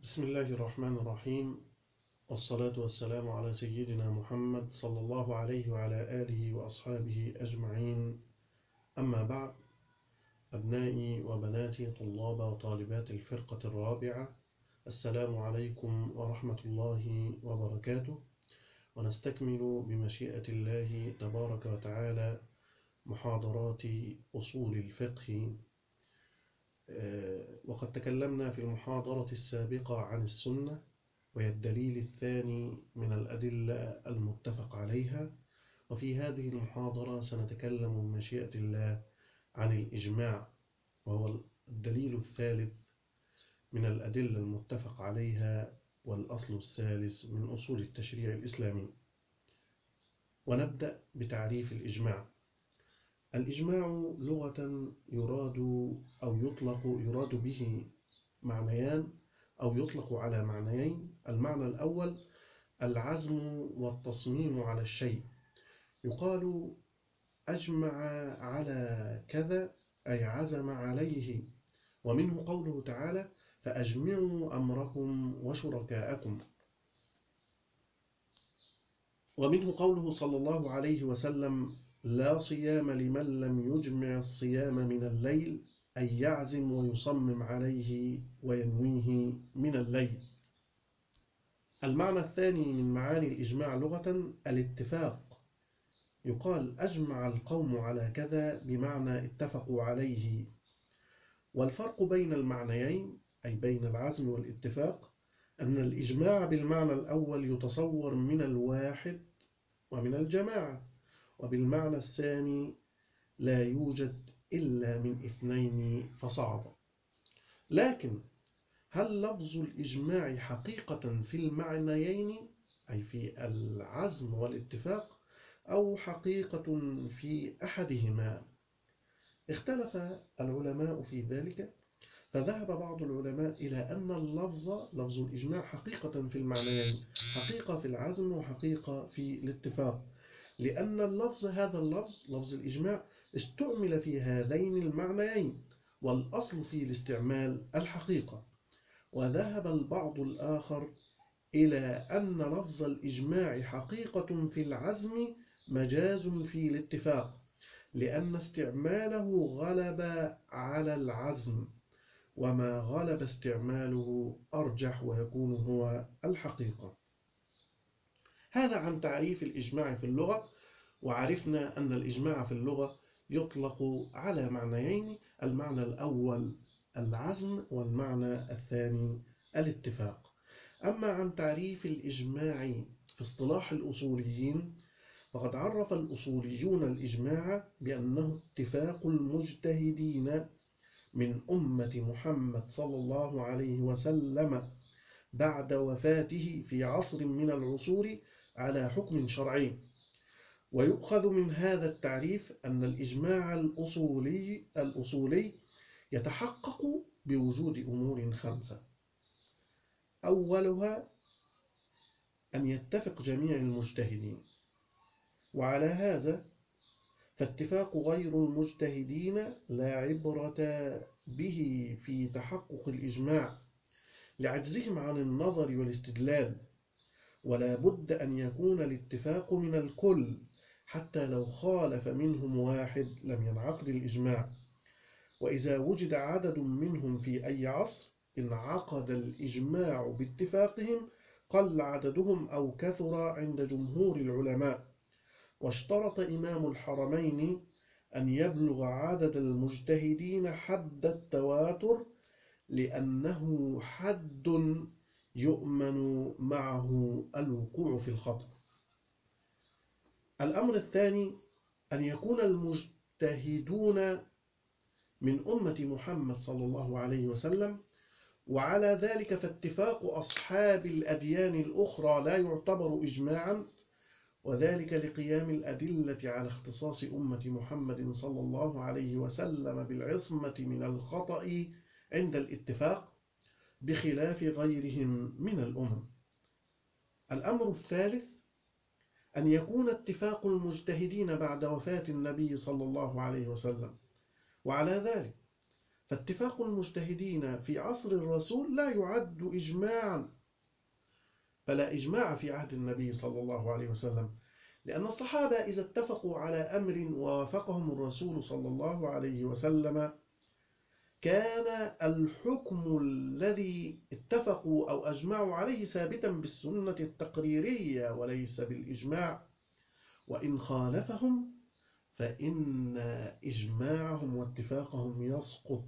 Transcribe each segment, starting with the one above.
بسم الله الرحمن الرحيم، والصلاة والسلام على سيدنا محمد صلى الله عليه وعلى آله وأصحابه أجمعين. أما بعد، أبنائي وبناتي طلاب وطالبات الفرقة الرابعة، السلام عليكم ورحمة الله وبركاته. ونستكمل بمشيئة الله تبارك وتعالى محاضرات أصول الفقه. وقد تكلمنا في المحاضرة السابقة عن السنة، وهي الدليل الثاني من الأدلة المتفق عليها. وفي هذه المحاضرة سنتكلم بمشيئة الله عن الإجماع، وهو الدليل الثالث من الأدلة المتفق عليها، والأصل الثالث من أصول التشريع الإسلامي. ونبدأ بتعريف الإجماع. الإجماع لغة يراد به معنيان، أو يطلق على معنيين. المعنى الأول العزم والتصميم على الشيء، يقال أجمع على كذا، أي عزم عليه. ومنه قوله تعالى: فأجمعوا أمركم وشركاءكم. ومنه قوله صلى الله عليه وسلم: لا صيام لمن لم يجمع الصيام من الليل، أي يعزم ويصمم عليه وينويه من الليل. المعنى الثاني من معاني الإجماع لغة الاتفاق، يقال أجمع القوم على كذا، بمعنى اتفقوا عليه. والفرق بين المعنيين، أي بين العزم والاتفاق، أن الإجماع بالمعنى الأول يتصور من الواحد ومن الجماعة، وبالمعنى الثاني لا يوجد إلا من اثنين فصعد. لكن هل لفظ الإجماع حقيقة في المعنيين، أي في العزم والاتفاق، أو حقيقة في أحدهما؟ اختلف العلماء في ذلك، فذهب بعض العلماء إلى أن لفظ الإجماع حقيقة في المعنيين، حقيقة في العزم وحقيقة في الاتفاق، لأن هذا اللفظ لفظ الإجماع استعمل في هذين المعنيين، والأصل في الاستعمال الحقيقة. وذهب البعض الآخر إلى أن لفظ الإجماع حقيقة في العزم مجاز في الاتفاق، لأن استعماله غلب على العزم، وما غلب استعماله أرجح ويكون هو الحقيقة. هذا عن تعريف الإجماع في اللغة. وعرفنا أن الإجماع في اللغة يطلق على معنيين: المعنى الأول العزم، والمعنى الثاني الاتفاق. أما عن تعريف الإجماع في اصطلاح الأصوليين، فقد عرف الأصوليون الإجماع بأنه اتفاق المجتهدين من أمة محمد صلى الله عليه وسلم بعد وفاته في عصر من العصور على حكم شرعي. ويؤخذ من هذا التعريف أن الإجماع الأصولي يتحقق بوجود أمور خمسة: أولها أن يتفق جميع المجتهدين، وعلى هذا فاتفاق غير المجتهدين لا عبرة به في تحقق الإجماع، لعجزهم عن النظر والاستدلال. ولا بد أن يكون الاتفاق من الكل، حتى لو خالف منهم واحد لم ينعقد الإجماع. وإذا وجد عدد منهم في أي عصر انعقد الإجماع باتفاقهم، قل عددهم أو كثر عند جمهور العلماء. واشترط إمام الحرمين أن يبلغ عدد المجتهدين حد التواتر، لأنه حد يؤمن معه الوقوع في الخطأ. الأمر الثاني أن يكون المجتهدون من أمة محمد صلى الله عليه وسلم، وعلى ذلك فاتفاق أصحاب الأديان الأخرى لا يعتبر إجماعا، وذلك لقيام الأدلة على اختصاص أمة محمد صلى الله عليه وسلم بالعصمة من الخطأ عند الاتفاق، بخلاف غيرهم من الأمم. الأمر الثالث أن يكون اتفاق المجتهدين بعد وفاة النبي صلى الله عليه وسلم، وعلى ذلك فاتفاق المجتهدين في عصر الرسول لا يعد إجماعا، فلا إجماع في عهد النبي صلى الله عليه وسلم، لأن الصحابة إذا اتفقوا على أمر ووافقهم الرسول صلى الله عليه وسلم كان الحكم الذي اتفقوا أو أجمعوا عليه ثابتا بالسنة التقريرية وليس بالإجماع، وإن خالفهم فإن إجماعهم واتفاقهم يسقط،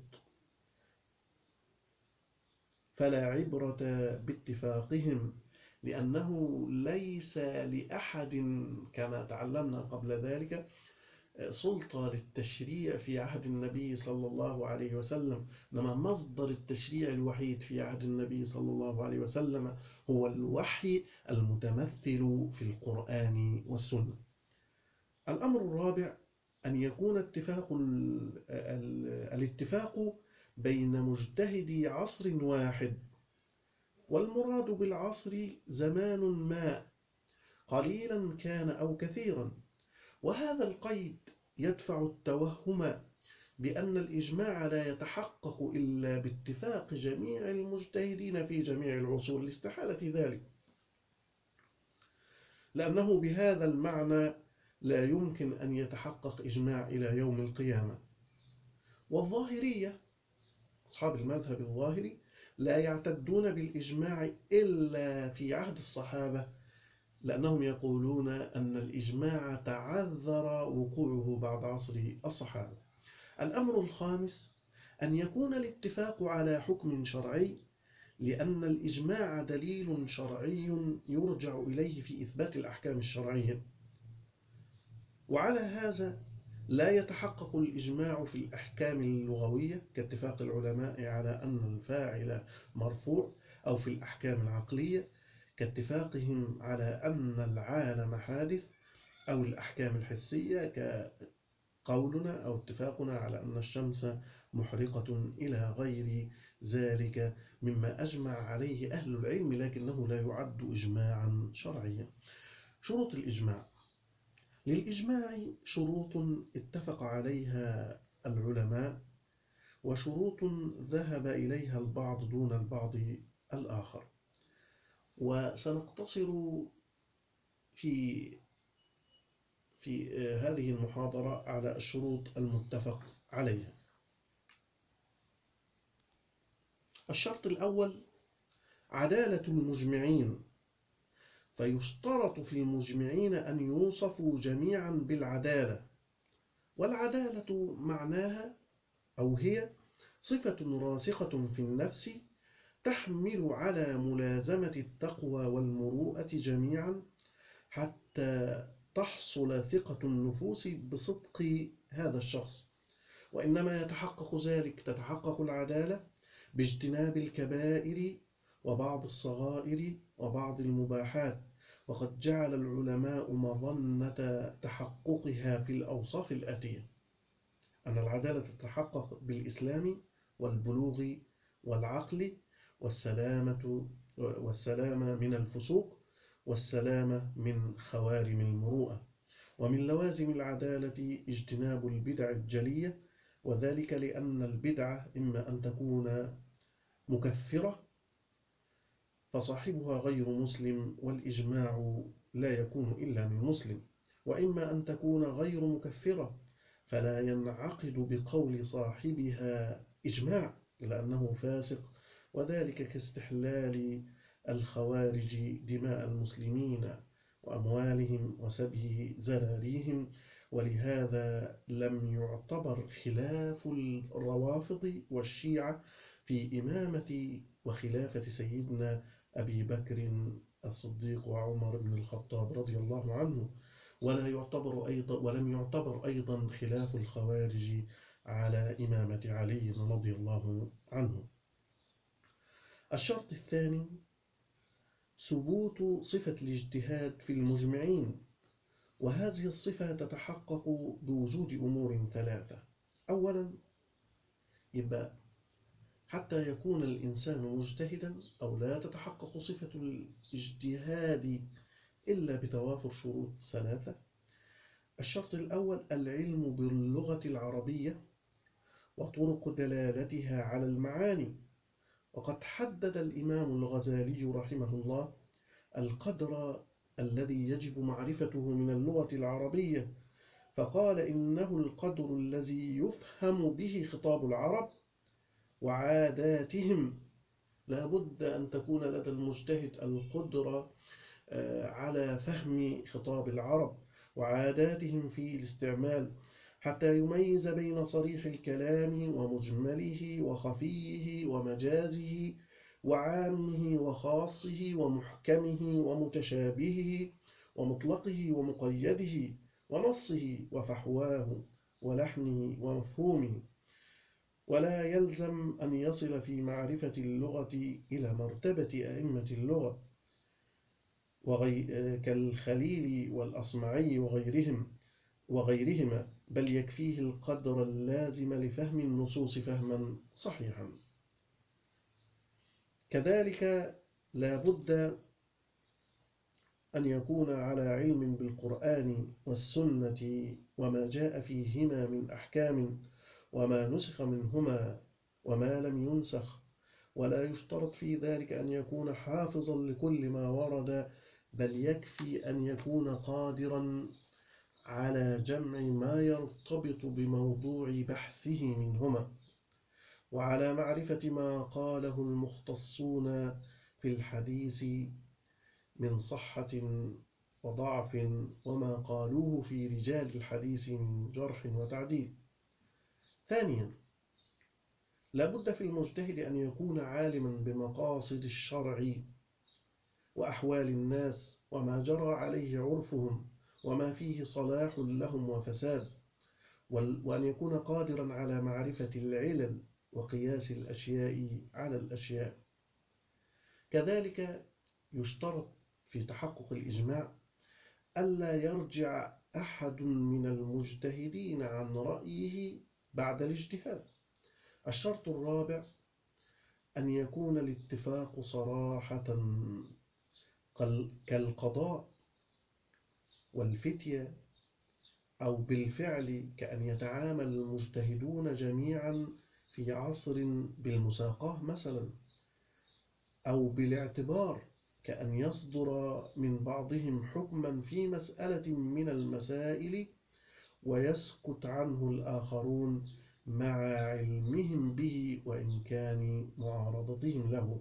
فلا عبرة باتفاقهم، لأنه ليس لأحد كما تعلمنا قبل ذلك سلطة للتشريع في عهد النبي صلى الله عليه وسلم، إنما مصدر التشريع الوحيد في عهد النبي صلى الله عليه وسلم هو الوحي المتمثل في القرآن والسنة. الأمر الرابع أن يكون الاتفاق بين مجتهدي عصر واحد، والمراد بالعصر زمان ما قليلا كان أو كثيرا، وهذا القيد يدفع التوهم بأن الإجماع لا يتحقق إلا باتفاق جميع المجتهدين في جميع العصور لاستحالة ذلك، لأنه بهذا المعنى لا يمكن أن يتحقق إجماع إلى يوم القيامة. والظاهرية أصحاب المذهب الظاهري لا يعتدون بالإجماع إلا في عهد الصحابة، لأنهم يقولون أن الإجماع تعذر وقوعه بعد عصر الصحابة. الأمر الخامس أن يكون الاتفاق على حكم شرعي، لأن الإجماع دليل شرعي يرجع إليه في إثبات الأحكام الشرعية، وعلى هذا لا يتحقق الإجماع في الأحكام اللغوية كاتفاق العلماء على أن الفاعل مرفوع، أو في الأحكام العقلية كاتفاقهم على أن العالم حادث، أو الأحكام الحسية كقولنا أو اتفاقنا على أن الشمس محرقة إلى غير ذلك مما أجمع عليه أهل العلم لكنه لا يعد إجماعا شرعيا. شروط الإجماع: للإجماع شروط اتفق عليها العلماء، وشروط ذهب إليها البعض دون البعض الآخر، وسنقتصر في هذه المحاضرة على الشروط المتفق عليها. الشرط الأول عدالة المجمعين، فيشترط في المجمعين أن يوصفوا جميعا بالعدالة، والعدالة معناها أو هي صفة راسخة في النفس تحمل على ملازمة التقوى والمروءة جميعا حتى تحصل ثقة النفوس بصدق هذا الشخص، وإنما تتحقق العدالة باجتناب الكبائر وبعض الصغائر وبعض المباحات، وقد جعل العلماء مظنة تحققها في الأوصاف الآتية: أن العدالة تتحقق بالإسلام والبلوغ والعقل والسلامة من الفسوق والسلامة من خوارم المروءة. ومن لوازم العدالة اجتناب البدع الجلية، وذلك لأن البدعة إما أن تكون مكفرة فصاحبها غير مسلم والإجماع لا يكون إلا من مسلم، وإما أن تكون غير مكفرة فلا ينعقد بقول صاحبها إجماع لأنه فاسق، وذلك كاستحلال الخوارج دماء المسلمين وأموالهم وسبي زراريهم. ولهذا لم يعتبر خلاف الروافض والشيعة في إمامة وخلافة سيدنا أبي بكر الصديق وعمر بن الخطاب رضي الله عنه، ولم يعتبر أيضا خلاف الخوارج على إمامة علي رضي الله عنه. الشرط الثاني ثبوت صفة الاجتهاد في المجمعين، وهذه الصفة تتحقق بوجود أمور ثلاثة. أولا، يبقى حتى يكون الإنسان مجتهدا أو لا تتحقق صفة الاجتهاد إلا بتوافر شروط ثلاثة. الشرط الأول العلم باللغة العربية، وطرق دلالتها على المعاني. وقد حدد الإمام الغزالي رحمه الله القدر الذي يجب معرفته من اللغة العربية، فقال إنه القدر الذي يفهم به خطاب العرب وعاداتهم. لا بد أن تكون لدى المجتهد القدرة على فهم خطاب العرب وعاداتهم في الاستعمال، حتى يميز بين صريح الكلام ومجمله وخفيه ومجازه وعامه وخاصه ومحكمه ومتشابهه ومطلقه ومقيده ونصه وفحواه ولحنه ومفهومه. ولا يلزم أن يصل في معرفة اللغة إلى مرتبة أئمة اللغة كالخليل والأصمعي وغيرهما، بل يكفيه القدر اللازم لفهم النصوص فهما صحيحا. كذلك لا بد أن يكون على علم بالقرآن والسنة وما جاء فيهما من أحكام، وما نسخ منهما وما لم ينسخ. ولا يشترط في ذلك أن يكون حافظا لكل ما ورد، بل يكفي أن يكون قادرا على جمع ما يرتبط بموضوع بحثه منهما، وعلى معرفة ما قاله المختصون في الحديث من صحة وضعف، وما قالوه في رجال الحديث من جرح وتعديل. ثانيا، لا بد في المجتهد أن يكون عالما بمقاصد الشرع وأحوال الناس وما جرى عليه عرفهم وما فيه صلاح لهم وفساد، وأن يكون قادرا على معرفة العلل وقياس الأشياء على الأشياء. كذلك يشترط في تحقق الإجماع ألا يرجع أحد من المجتهدين عن رأيه بعد الاجتهاد. الشرط الرابع أن يكون الاتفاق صراحة كالقضاء والفتية، أو بالفعل كأن يتعامل المجتهدون جميعا في عصر بالمساقاة مثلا، أو بالاعتبار كأن يصدر من بعضهم حكما في مسألة من المسائل ويسكت عنه الآخرون مع علمهم به وإمكان معارضتهم له.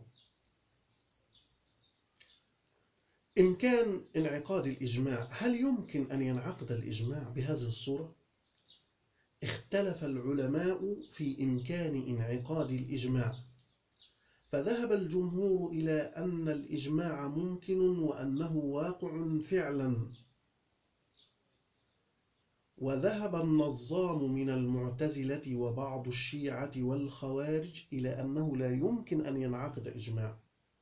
إمكان انعقاد الإجماع، هل يمكن أن ينعقد الإجماع بهذه الصورة؟ اختلف العلماء في إمكان انعقاد الإجماع، فذهب الجمهور إلى أن الإجماع ممكن وأنه واقع فعلا، وذهب النظام من المعتزلة وبعض الشيعة والخوارج إلى أنه لا يمكن أن ينعقد إجماع،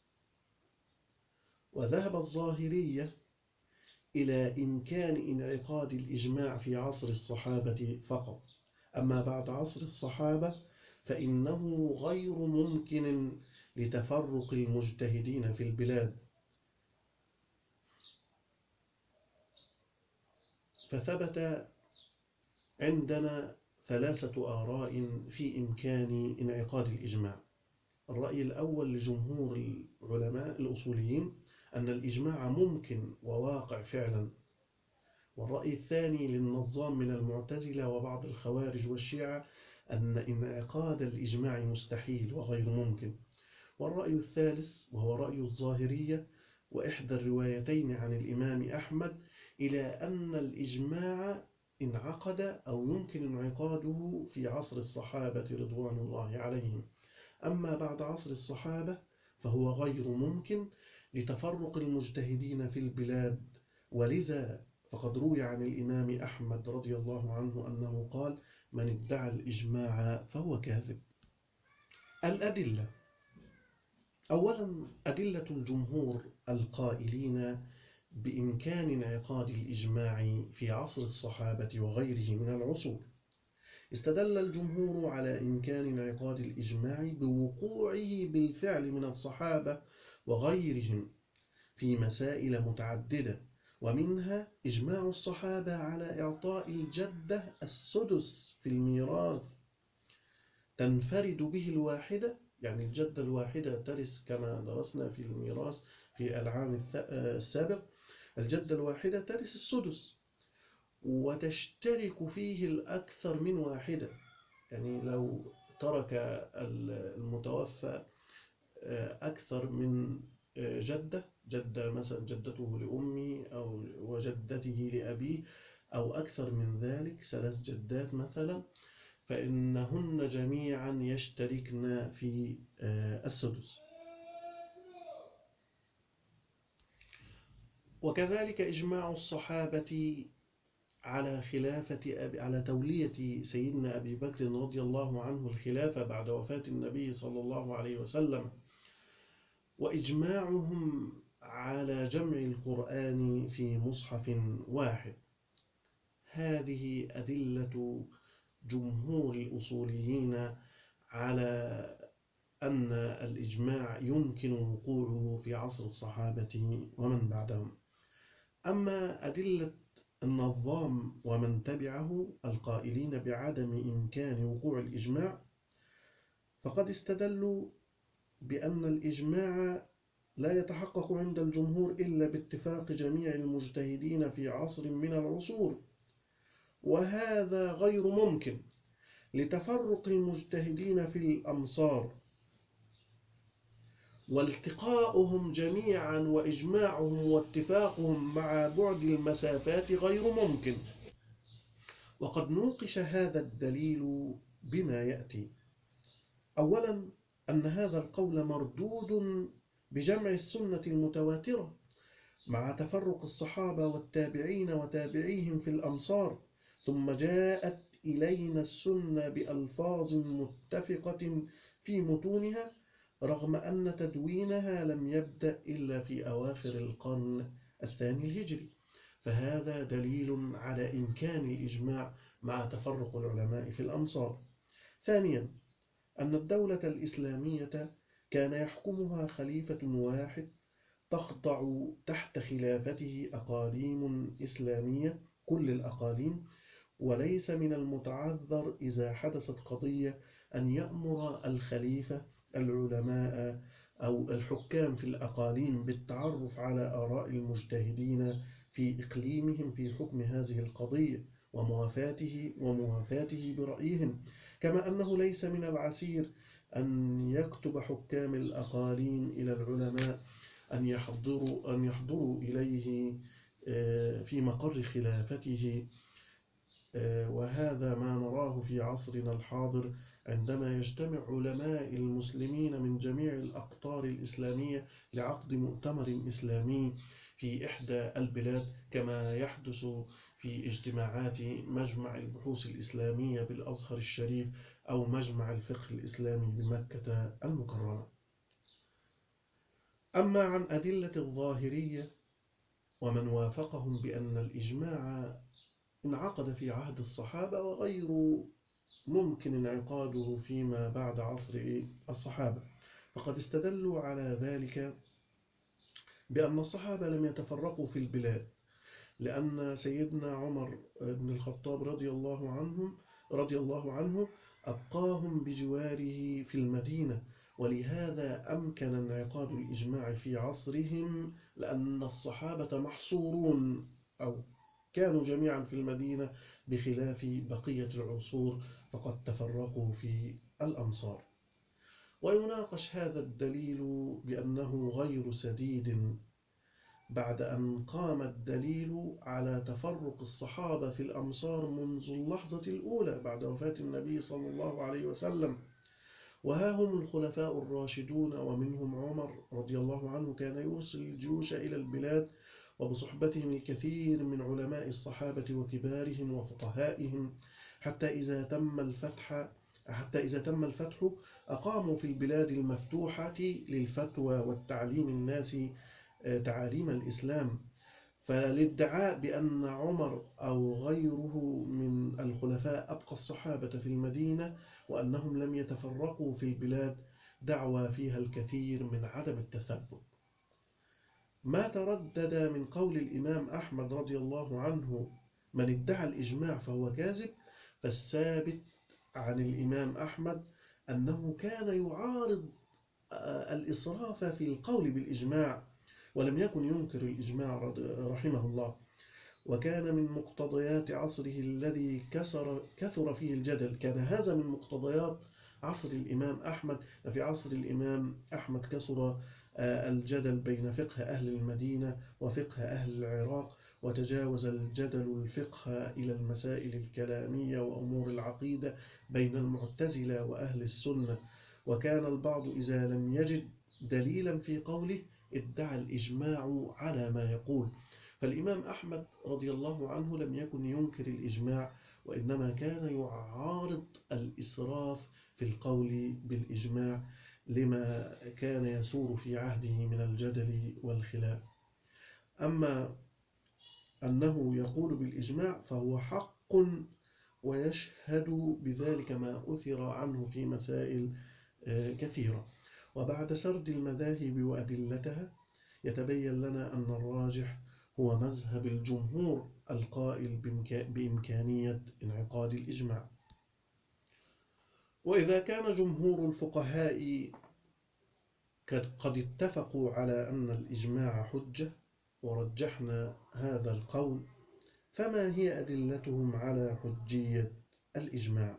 وذهب الظاهرية إلى إمكان انعقاد الإجماع في عصر الصحابة فقط، أما بعد عصر الصحابة فإنه غير ممكن لتفرق المجتهدين في البلاد. فثبت عندنا ثلاثة آراء في إمكان انعقاد الإجماع. الرأي الأول لجمهور العلماء الأصوليين أن الإجماع ممكن وواقع فعلا، والرأي الثاني للنظام من المعتزلة وبعض الخوارج والشيعة أن انعقاد الإجماع مستحيل وغير ممكن، والرأي الثالث وهو رأي الظاهرية وإحدى الروايتين عن الإمام أحمد إلى أن الإجماع انعقد أو يمكن انعقاده في عصر الصحابة رضوان الله عليهم، أما بعد عصر الصحابة فهو غير ممكن لتفرق المجتهدين في البلاد. ولذا فقد روي عن الإمام أحمد رضي الله عنه أنه قال: من ادعى الإجماع فهو كاذب. الأدلة: أولا، أدلة الجمهور القائلين بإمكان انعقاد الإجماع في عصر الصحابة وغيره من العصور. استدل الجمهور على إمكان انعقاد الإجماع بوقوعه بالفعل من الصحابة وغيرهم في مسائل متعددة، ومنها إجماع الصحابة على إعطاء الجدة السدس في الميراث، تنفرد به الواحدة، يعني الجدة الواحدة ترث كما درسنا في الميراث في العام السابق، الجدة الواحدة ترث السدس، وتشترك فيه الأكثر من واحدة. يعني لو ترك المتوفى أكثر من جدة مثلا جدته لأمي أو وجدته لأبيه، أو أكثر من ذلك 3 جدات مثلا، فإنهن جميعا يشتركن في السدس. وكذلك إجماع الصحابة على على تولية سيدنا أبي بكر رضي الله عنه الخلافة بعد وفاة النبي صلى الله عليه وسلم، وإجماعهم على جمع القرآن في مصحف واحد. هذه أدلة جمهور الأصوليين على أن الإجماع يمكن وقوعه في عصر الصحابة ومن بعدهم. أما أدلة النظام ومن تبعه القائلين بعدم إمكان وقوع الإجماع، فقد استدلوا بأن الإجماع لا يتحقق عند الجمهور إلا باتفاق جميع المجتهدين في عصر من العصور، وهذا غير ممكن لتفرق المجتهدين في الأمصار، والتقاؤهم جميعا وإجماعهم واتفاقهم مع بعد المسافات غير ممكن. وقد نوقش هذا الدليل بما يأتي. أولا، أن هذا القول مردود بجمع السنة المتواترة مع تفرق الصحابة والتابعين وتابعيهم في الأمصار، ثم جاءت إلينا السنة بألفاظ متفقة في متونها، رغم أن تدوينها لم يبدأ إلا في أواخر القرن الثاني الهجري، فهذا دليل على إمكان الإجماع مع تفرق العلماء في الأمصار. ثانيا، أن الدولة الإسلامية كان يحكمها خليفة واحد تخضع تحت خلافته أقاليم إسلامية، كل الأقاليم، وليس من المتعذر إذا حدثت قضية أن يأمر الخليفة العلماء أو الحكام في الأقاليم بالتعرف على آراء المجتهدين في إقليمهم في حكم هذه القضية وموافاته برأيهم، كما أنه ليس من العسير أن يكتب حكام الأقاليم إلى العلماء أن يحضروا إليه في مقر خلافته. وهذا ما نراه في عصرنا الحاضر، عندما يجتمع علماء المسلمين من جميع الأقطار الإسلامية لعقد مؤتمر إسلامي في إحدى البلاد، كما يحدث في اجتماعات مجمع البحوث الإسلامية بالأزهر الشريف أو مجمع الفقه الإسلامي بمكة المكرمة. أما عن أدلة الظاهرية ومن وافقهم بأن الإجماع انعقد في عهد الصحابة وغير ممكن انعقاده فيما بعد عصر الصحابة، فقد استدلوا على ذلك بأن الصحابة لم يتفرقوا في البلاد، لأن سيدنا عمر بن الخطاب رضي الله عنه أبقاهم بجواره في المدينة، ولهذا أمكن انعقاد الإجماع في عصرهم، لأن الصحابة محصورون أو كانوا جميعا في المدينة، بخلاف بقية العصور فقد تفرقوا في الأمصار. ويناقش هذا الدليل بأنه غير سديد بعد أن قام الدليل على تفرق الصحابة في الأمصار منذ اللحظة الأولى بعد وفاة النبي صلى الله عليه وسلم. وها هم الخلفاء الراشدون ومنهم عمر رضي الله عنه كان يرسل الجيوش إلى البلاد، وبصحبتهم الكثير من علماء الصحابة وكبارهم وفقهائهم، حتى إذا تم الفتح أقاموا في البلاد المفتوحة للفتوى والتعليم الناس تعاليم الإسلام. فالادعاء بأن عمر أو غيره من الخلفاء أبقى الصحابة في المدينة وأنهم لم يتفرقوا في البلاد دعوى فيها الكثير من عدم التثبت. ما تردد من قول الإمام أحمد رضي الله عنه: من ادعى الإجماع فهو كاذب، فالثابت عن الإمام أحمد أنه كان يعارض الإسراف في القول بالإجماع، ولم يكن ينكر الإجماع رحمه الله. وكان من مقتضيات عصره الذي كثر فيه الجدل، كان هذا من مقتضيات عصر الإمام أحمد. في عصر الإمام أحمد كثر الجدل بين فقه أهل المدينة وفقه أهل العراق، وتجاوز الجدل الفقه إلى المسائل الكلامية وأمور العقيدة بين المعتزلة وأهل السنة. وكان البعض إذا لم يجد دليلا في قوله ادعى الإجماع على ما يقول. فالإمام أحمد رضي الله عنه لم يكن ينكر الإجماع، وإنما كان يعارض الإسراف في القول بالإجماع لما كان يسور في عهده من الجدل والخلاف. أما أنه يقول بالإجماع فهو حق، ويشهد بذلك ما أثر عنه في مسائل كثيرة. وبعد سرد المذاهب وأدلتها يتبين لنا أن الراجح هو مذهب الجمهور القائل بإمكانية انعقاد الإجماع. وإذا كان جمهور الفقهاء قد اتفقوا على أن الإجماع حجة ورجحنا هذا القول، فما هي أدلتهم على حجية الإجماع؟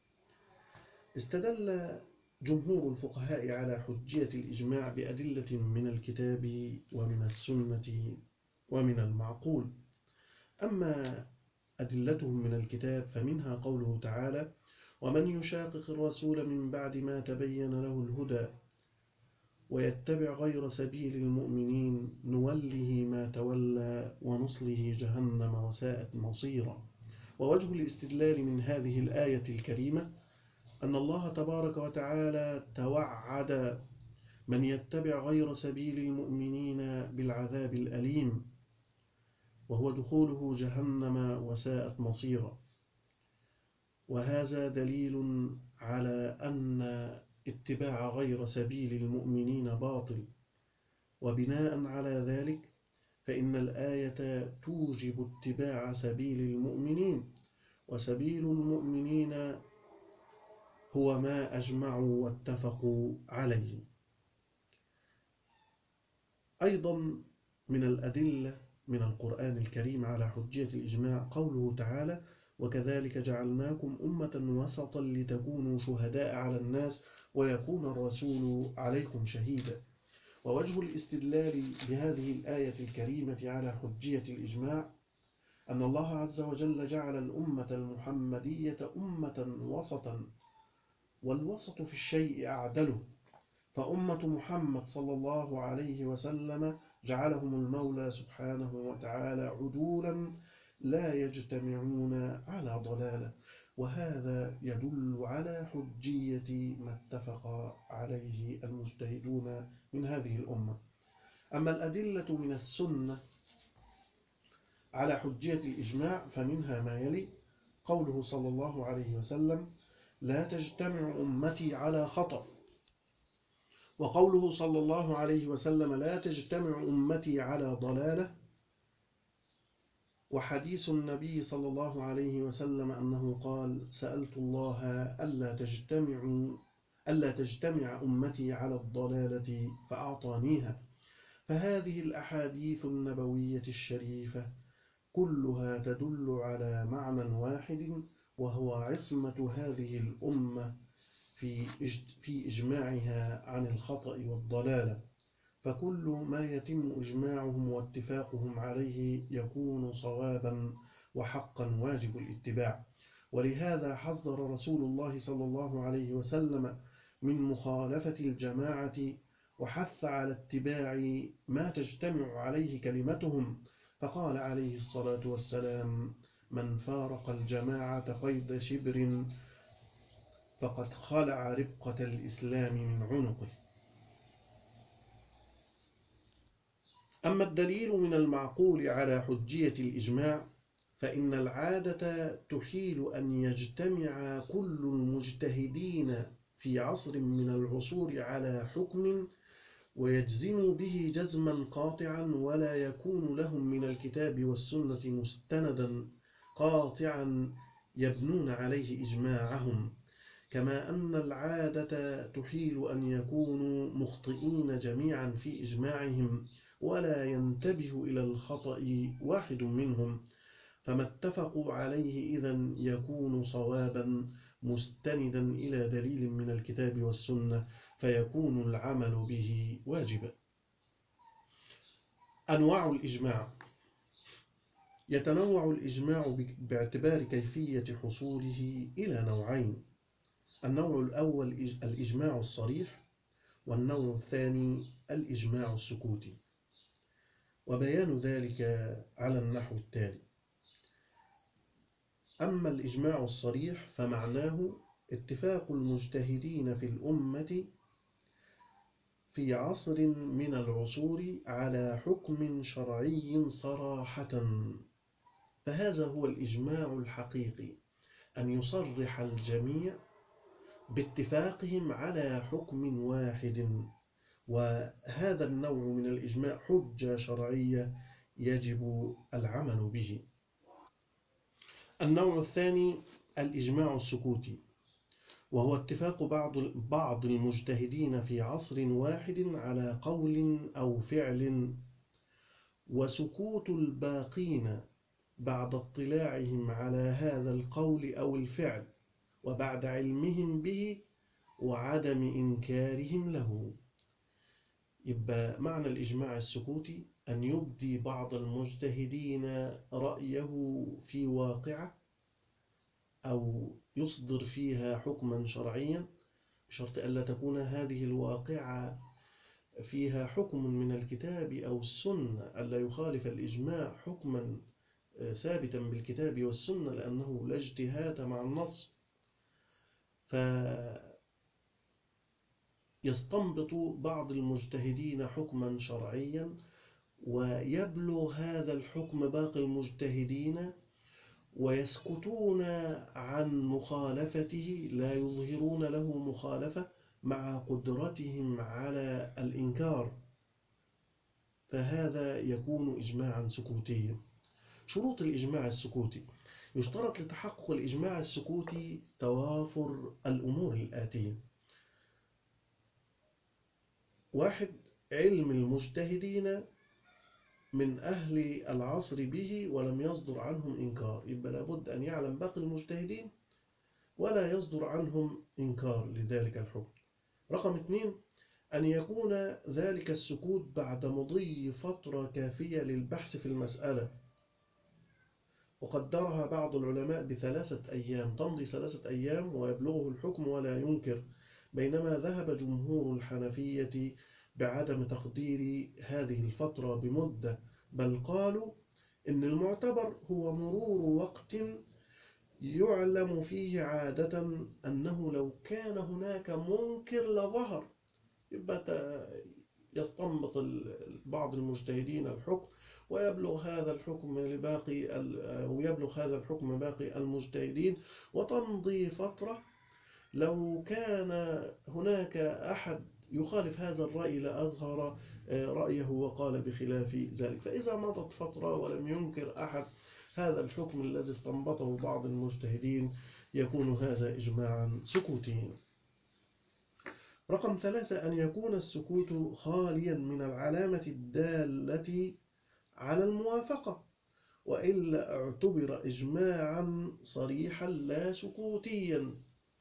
استدل جمهور الفقهاء على حجية الإجماع بأدلة من الكتاب ومن السنة ومن المعقول. أما أدلتهم من الكتاب فمنها قوله تعالى: ومن يشاقق الرسول من بعد ما تبين له الهدى ويتبع غير سبيل المؤمنين نوله ما تولى ونصله جهنم وساءت مصيرا. ووجه الاستدلال من هذه الآية الكريمة أن الله تبارك وتعالى توعد من يتبع غير سبيل المؤمنين بالعذاب الأليم، وهو دخوله جهنم وساءت مصيرا. وهذا دليل على أن اتباع غير سبيل المؤمنين باطل. وبناء على ذلك فإن الآية توجب اتباع سبيل المؤمنين، وسبيل المؤمنين هو ما أجمعوا واتفقوا عليه. أيضا من الأدلة من القرآن الكريم على حجية الإجماع قوله تعالى: وكذلك جعلناكم أمة وسطا لتكونوا شهداء على الناس ويكون الرسول عليكم شهيدا. ووجه الاستدلال بهذه الآية الكريمة على حجية الإجماع أن الله عز وجل جعل الأمة المحمدية أمة وسطا، والوسط في الشيء أعدله، فأمة محمد صلى الله عليه وسلم جعلهم المولى سبحانه وتعالى عدولا لا يجتمعون على ضلالة. وهذا يدل على حجية ما اتفق عليه المجتهدون من هذه الأمة. أما الأدلة من السنة على حجية الإجماع فمنها ما يلي: قوله صلى الله عليه وسلم: لا تجتمع أمتي على خطأ، وقوله صلى الله عليه وسلم: لا تجتمع أمتي على ضلالة، وحديث النبي صلى الله عليه وسلم أنه قال: سألت الله ألا تجتمع أمتي على الضلالة فأعطانيها. فهذه الأحاديث النبوية الشريفة كلها تدل على معنى واحد، وهو عصمة هذه الأمة في إجماعها عن الخطأ والضلالة. فكل ما يتم إجماعهم واتفاقهم عليه يكون صوابا وحقا واجب الاتباع. ولهذا حذر رسول الله صلى الله عليه وسلم من مخالفة الجماعة، وحث على اتباع ما تجتمع عليه كلمتهم، فقال عليه الصلاة والسلام: من فارق الجماعة قيد شبر فقد خلع ربقة الإسلام من عنقه. أما الدليل من المعقول على حجية الإجماع فإن العادة تحيل أن يجتمع كل المجتهدين في عصر من العصور على حكم ويجزموا به جزما قاطعا، ولا يكون لهم من الكتاب والسنة مستندا قاطعا يبنون عليه إجماعهم، كما أن العادة تحيل أن يكونوا مخطئين جميعا في إجماعهم ولا ينتبه إلى الخطأ واحد منهم، فما اتفقوا عليه إذن يكون صوابا مستندا إلى دليل من الكتاب والسنة، فيكون العمل به واجبا. أنواع الإجماع: يتنوع الإجماع باعتبار كيفية حصوله إلى نوعين: النوع الأول الإجماع الصريح، والنوع الثاني الإجماع السكوتي. وبيان ذلك على النحو التالي: أما الإجماع الصريح فمعناه اتفاق المجتهدين في الأمة في عصر من العصور على حكم شرعي صراحة، فهذا هو الإجماع الحقيقي، أن يصرح الجميع باتفاقهم على حكم واحد، وهذا النوع من الإجماع حجة شرعية يجب العمل به. النوع الثاني الإجماع السكوتي، وهو اتفاق بعض المجتهدين في عصر واحد على قول أو فعل، وسكوت الباقين بعد اطلاعهم على هذا القول أو الفعل وبعد علمهم به وعدم إنكارهم له. يبقى معنى الإجماع السكوتي أن يبدي بعض المجتهدين رأيه في واقعة أو يصدر فيها حكما شرعيا، بشرط ألا تكون هذه الواقعة فيها حكم من الكتاب أو السنة، ألا يخالف الإجماع حكما ثابتا بالكتاب والسنة، لأنه لا اجتهاد مع النص، فيستنبط بعض المجتهدين حكما شرعيا ويبلغ هذا الحكم باقي المجتهدين ويسكتون عن مخالفته، لا يظهرون له مخالفة مع قدرتهم على الإنكار، فهذا يكون إجماعا سكوتيا. شروط الإجماع السكوتي: يشترط لتحقق الإجماع السكوتي توافر الأمور الآتية: 1. علم المجتهدين من أهل العصر به ولم يصدر عنهم إنكار، يبقى لابد أن يعلم باقي المجتهدين ولا يصدر عنهم إنكار لذلك الحكم. رقم 2: أن يكون ذلك السكوت بعد مضي فترة كافية للبحث في المسألة، وقدرها بعض العلماء ب3 أيام، تمضي 3 أيام ويبلغه الحكم ولا ينكر، بينما ذهب جمهور الحنفية بعدم تقدير هذه الفترة بمدة، بل قالوا إن المعتبر هو مرور وقت يعلم فيه عادة أنه لو كان هناك منكر لظهر، يبقى يستنبط بعض المجتهدين الحكم ويبلغ هذا الحكم باقي المجتهدين، وتمضي فترة لو كان هناك أحد يخالف هذا الرأي لأظهر رأيه وقال بخلاف ذلك. فإذا مضت فترة ولم ينكر أحد هذا الحكم الذي استنبطه بعض المجتهدين يكون هذا إجماعا سكوتيا. رقم 3: أن يكون السكوت خاليا من العلامة الدالة على الموافقة، وإلا اعتبر إجماعا صريحا لا سكوتيا.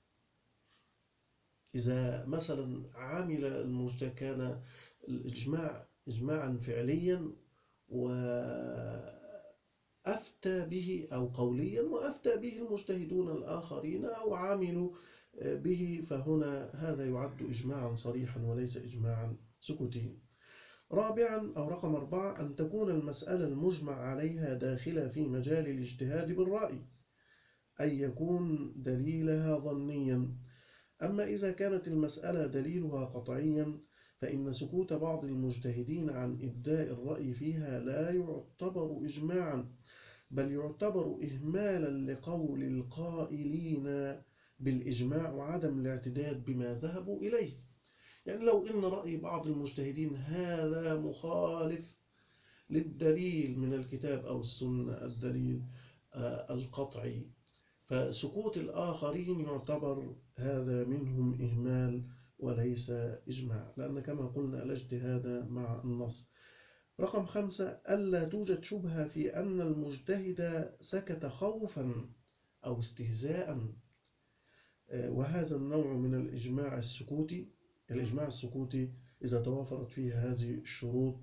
إذا مثلا كان الإجماع إجماعا فعليا وأفتى به، أو قوليا وأفتى به المجتهدون الآخرين أو عملوا به، فهنا هذا يعد إجماعا صريحا وليس إجماعا سكوتيا. رقم 4: أن تكون المسألة المجمع عليها داخلة في مجال الاجتهاد بالرأي، أي يكون دليلها ظنيا. أما إذا كانت المسألة دليلها قطعيا فإن سكوت بعض المجتهدين عن إبداء الرأي فيها لا يعتبر إجماعا، بل يعتبر إهمالا لقول القائلين بالإجماع وعدم الاعتداد بما ذهبوا إليه. يعني لو إن رأي بعض المجتهدين هذا مخالف للدليل من الكتاب أو السنة، الدليل القطعي، فسكوت الآخرين يعتبر هذا منهم إهمال وليس إجماع، لأن كما قلنا لا اجتهاد مع النص. رقم 5: ألا توجد شبهة في أن المجتهد سكت خوفا أو استهزاء، وهذا النوع من الإجماع السكوتي إذا توافرت فيه هذه الشروط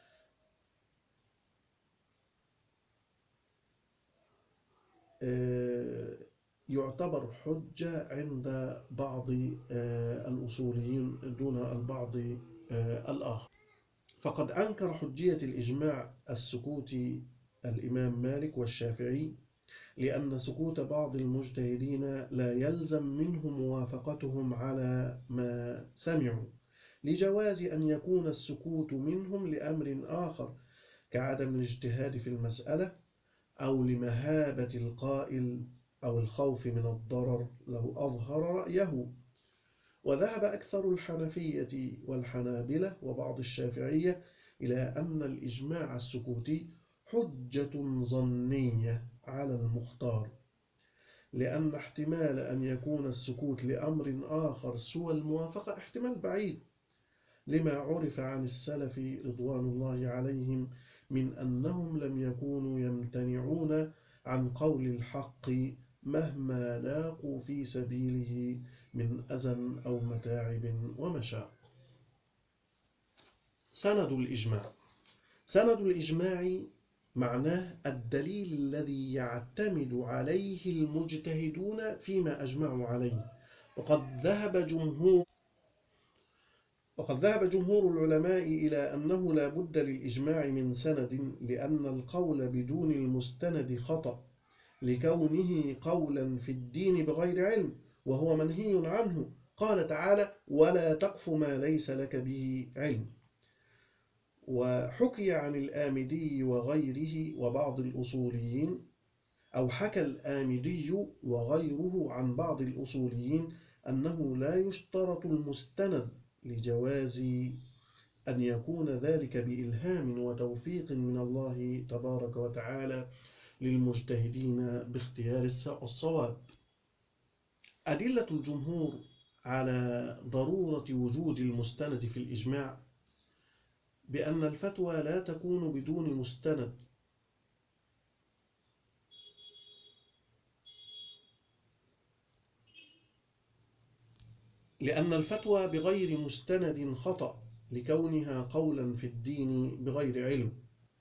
يعتبر حجة عند بعض الأصوليين دون البعض الآخر. فقد أنكر حجية الإجماع السكوتي الإمام مالك والشافعي، لأن سكوت بعض المجتهدين لا يلزم منه موافقتهم على ما سمعوا، لجواز أن يكون السكوت منهم لأمر آخر كعدم الاجتهاد في المسألة، أو لمهابة القائل، أو الخوف من الضرر لو أظهر رأيه. وذهب أكثر الحنفية والحنابلة وبعض الشافعية إلى أن الإجماع السكوتي حجة ظنية على المختار، لأن احتمال أن يكون السكوت لأمر آخر سوى الموافقة احتمال بعيد، لما عرف عن السلف رضوان الله عليهم من أنهم لم يكونوا يمتنعون عن قول الحق مهما لاقوا في سبيله من أذى أو متاعب ومشاق. سند الإجماع معناه الدليل الذي يعتمد عليه المجتهدون فيما أجمعوا عليه. وقد ذهب جمهور العلماء إلى أنه لا بد للإجماع من سند، لأن القول بدون المستند خطأ، لكونه قولا في الدين بغير علم، وهو منهي عنه. قال تعالى: ولا تقف ما ليس لك به علم. وحكي عن الآمدي وغيره وبعض الأصوليين، أو حكى الآمدي وغيره عن بعض الأصوليين أنه لا يشترط المستند لجواز أن يكون ذلك بإلهام وتوفيق من الله تبارك وتعالى للمجتهدين باختيار الصواب. أدلة الجمهور على ضرورة وجود المستند في الإجماع بأن الفتوى لا تكون بدون مستند، لأن الفتوى بغير مستند خطأ، لكونها قولا في الدين بغير علم.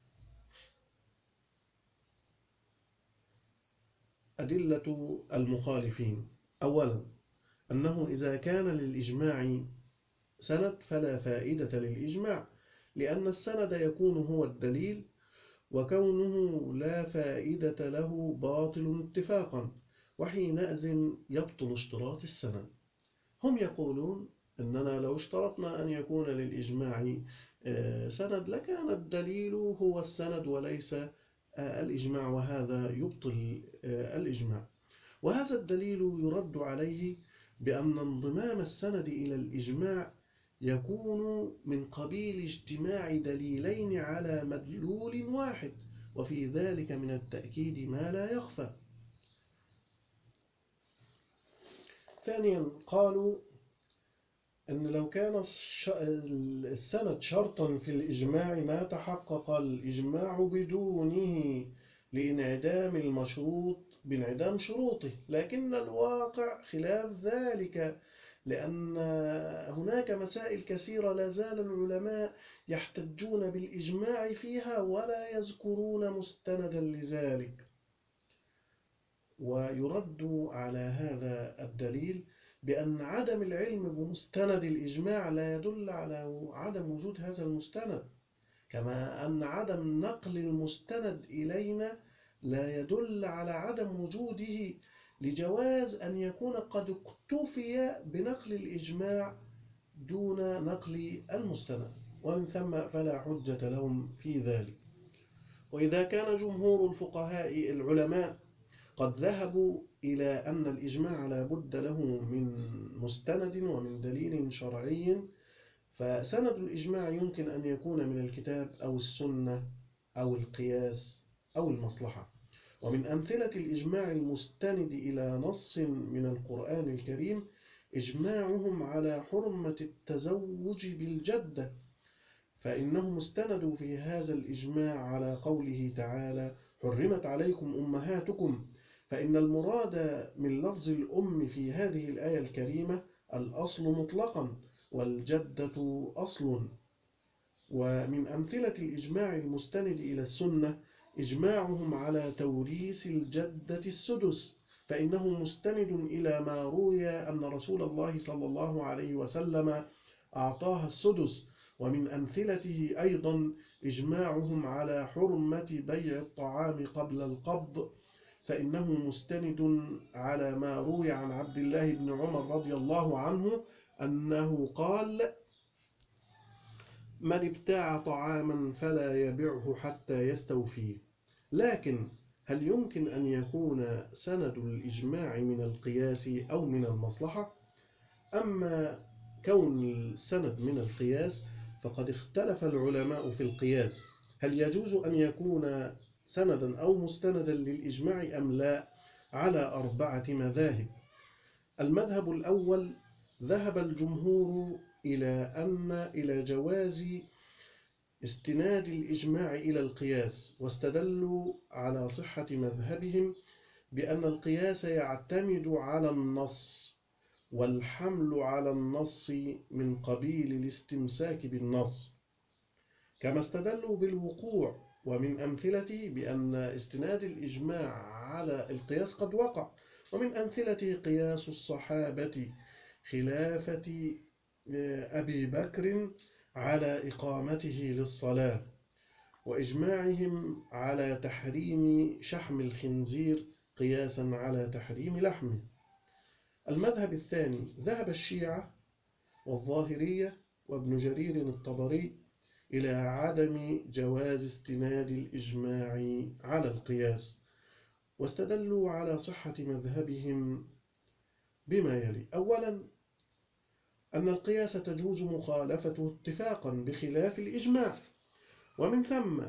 أدلة المخالفين: أولا، أنه إذا كان للإجماع سند فلا فائدة للإجماع، لأن السند يكون هو الدليل، وكونه لا فائدة له باطل اتفاقا، وحينئذ يبطل اشتراط السند. هم يقولون أننا لو اشترطنا أن يكون للإجماع سند لكان الدليل هو السند وليس الإجماع، وهذا يبطل الإجماع. وهذا الدليل يرد عليه بأن انضمام السند إلى الإجماع يكون من قبيل اجتماع دليلين على مدلول واحد، وفي ذلك من التأكيد ما لا يخفى. ثانيا، قالوا أن لو كان السند شرطا في الإجماع ما تحقق الإجماع بدونه لانعدام المشروط بانعدام شروطه، لكن الواقع خلاف ذلك، لأن هناك مسائل كثيرة لا زال العلماء يحتجون بالإجماع فيها ولا يذكرون مستندا لذلك. ويرد على هذا الدليل بأن عدم العلم بمستند الإجماع لا يدل على عدم وجود هذا المستند، كما أن عدم نقل المستند إلينا لا يدل على عدم وجوده، لجواز أن يكون قد اكتفي بنقل الإجماع دون نقل المستند، ومن ثم فلا حجة لهم في ذلك. وإذا كان جمهور الفقهاء العلماء قد ذهبوا إلى أن الإجماع لا بد له من مستند ومن دليل شرعي، فسند الإجماع يمكن أن يكون من الكتاب أو السنة أو القياس أو المصلحة. ومن أمثلة الإجماع المستند إلى نص من القرآن الكريم إجماعهم على حرمة التزوج بالجدة، فإنهم استندوا في هذا الإجماع على قوله تعالى: حرمت عليكم أمهاتكم، فإن المراد من لفظ الأم في هذه الآية الكريمة الأصل مطلقا، والجدة أصل. ومن أمثلة الإجماع المستند إلى السنة إجماعهم على توريث الجدة السدس، فإنه مستند إلى ما روي أن رسول الله صلى الله عليه وسلم أعطاها السدس. ومن أمثلته أيضا إجماعهم على حرمة بيع الطعام قبل القبض، فإنه مستند على ما روي عن عبد الله بن عمر رضي الله عنه أنه قال: من ابتاع طعاما فلا يبعه حتى يستوفيه. لكن هل يمكن أن يكون سند الإجماع من القياس أو من المصلحة؟ أما كون السند من القياس فقد اختلف العلماء في القياس، هل يجوز أن يكون سندا أو مستندا للإجماع أم لا، على 4 مذاهب. المذهب الأول: ذهب الجمهور إلى جواز استناد الإجماع إلى القياس، واستدلوا على صحة مذهبهم بأن القياس يعتمد على النص، والحمل على النص من قبيل الاستمساك بالنص، كما استدلوا بالوقوع. ومن أمثلته بأن استناد الإجماع على القياس قد وقع، ومن أمثلته قياس الصحابة خلافة أبي بكر على إقامته للصلاة، وإجماعهم على تحريم شحم الخنزير قياسا على تحريم لحمه. المذهب الثاني: ذهب الشيعة والظاهرية وابن جرير الطبري إلى عدم جواز استناد الإجماع على القياس، واستدلوا على صحة مذهبهم بما يلي: أولا، أن القياس تجوز مخالفته اتفاقا بخلاف الإجماع، ومن ثم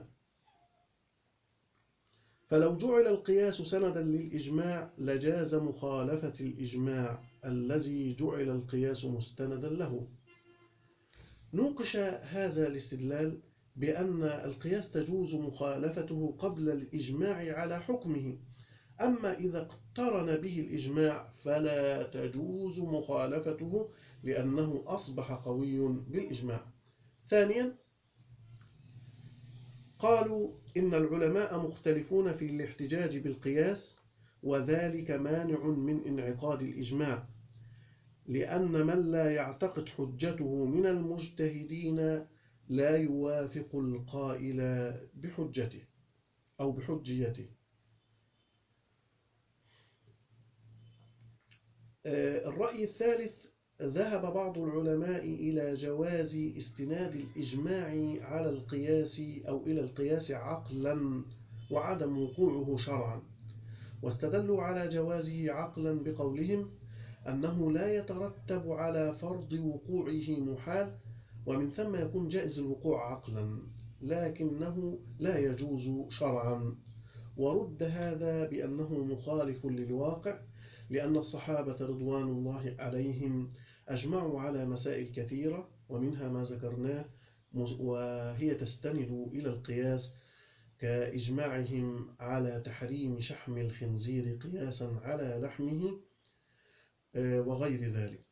فلو جعل القياس سندا للإجماع لجاز مخالفة الإجماع الذي جعل القياس مستندا له. نوقش هذا الاستدلال بأن القياس تجوز مخالفته قبل الإجماع على حكمه، أما إذا اقترن به الإجماع فلا تجوز مخالفته لأنه أصبح قوي بالإجماع. ثانيا، قالوا إن العلماء مختلفون في الاحتجاج بالقياس، وذلك مانع من انعقاد الإجماع، لأن من لا يعتقد حجته من المجتهدين لا يوافق القائل بحجته أو بحجيته. الرأي الثالث: ذهب بعض العلماء إلى جواز استناد الإجماع على القياس أو إلى القياس عقلا وعدم وقوعه شرعا، واستدلوا على جوازه عقلا بقولهم أنه لا يترتب على فرض وقوعه محال، ومن ثم يكون جائز الوقوع عقلا لكنه لا يجوز شرعا. ورد هذا بأنه مخالف للواقع، لأن الصحابة رضوان الله عليهم أجمعوا على مسائل كثيرة، ومنها ما ذكرناه، وهي تستند إلى القياس، كإجماعهم على تحريم شحم الخنزير قياسا على لحمه وغير ذلك.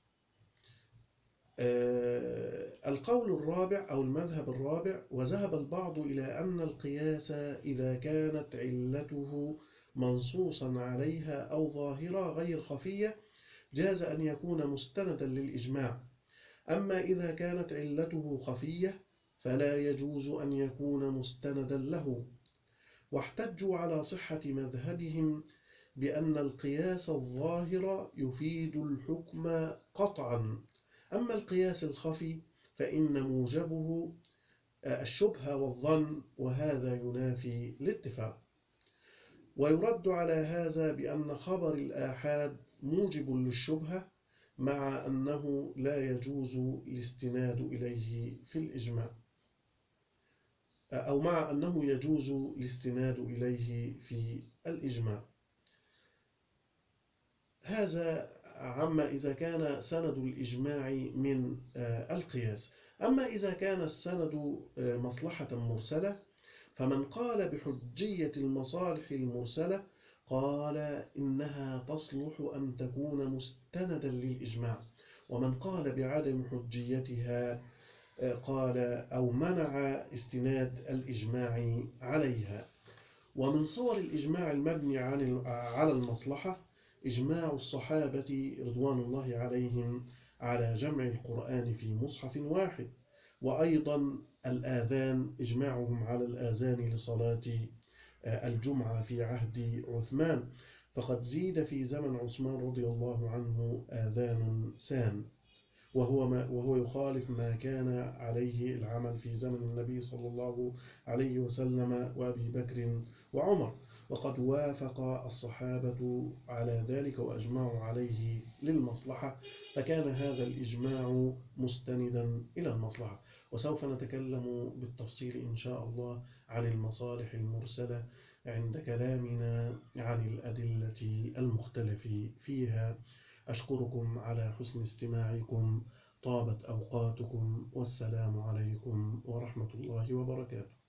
القول الرابع أو المذهب الرابع: وذهب البعض إلى أن القياس إذا كانت علته منصوصا عليها أو ظاهرة غير خفية جاز أن يكون مستندا للإجماع، أما إذا كانت علته خفية فلا يجوز أن يكون مستندا له. واحتجوا على صحة مذهبهم بأن القياس الظاهر يفيد الحكم قطعا، أما القياس الخفي فإن موجبه الشبهة والظن، وهذا ينافي الاتفاق. ويرد على هذا بأن خبر الآحاد موجب للشبهة، مع أنه لا يجوز الاستناد إليه في الإجماع. أو مع أنه يجوز الاستناد إليه في الإجماع. هذا عما إذا كان سند الإجماع من القياس. أما إذا كان السند مصلحة مرسلة، فمن قال بحجية المصالح المرسلة قال إنها تصلح أن تكون مستندا للإجماع، ومن قال بعدم حجيتها قال أو منع استناد الإجماع عليها. ومن صور الإجماع المبني على المصلحة إجماع الصحابة رضوان الله عليهم على جمع القرآن في مصحف واحد، وأيضا الآذان إجماعهم على الآذان لصلاة الجمعة في عهد عثمان، فقد زيد في زمن عثمان رضي الله عنه آذان سان، وهو يخالف ما كان عليه العمل في زمن النبي صلى الله عليه وسلم وأبي بكر وعمر، وقد وافق الصحابة على ذلك وأجمعوا عليه للمصلحة، فكان هذا الإجماع مستندا إلى المصلحة. وسوف نتكلم بالتفصيل إن شاء الله عن المصالح المرسلة عند كلامنا عن الأدلة المختلف فيها. أشكركم على حسن استماعكم، طابت أوقاتكم، والسلام عليكم ورحمة الله وبركاته.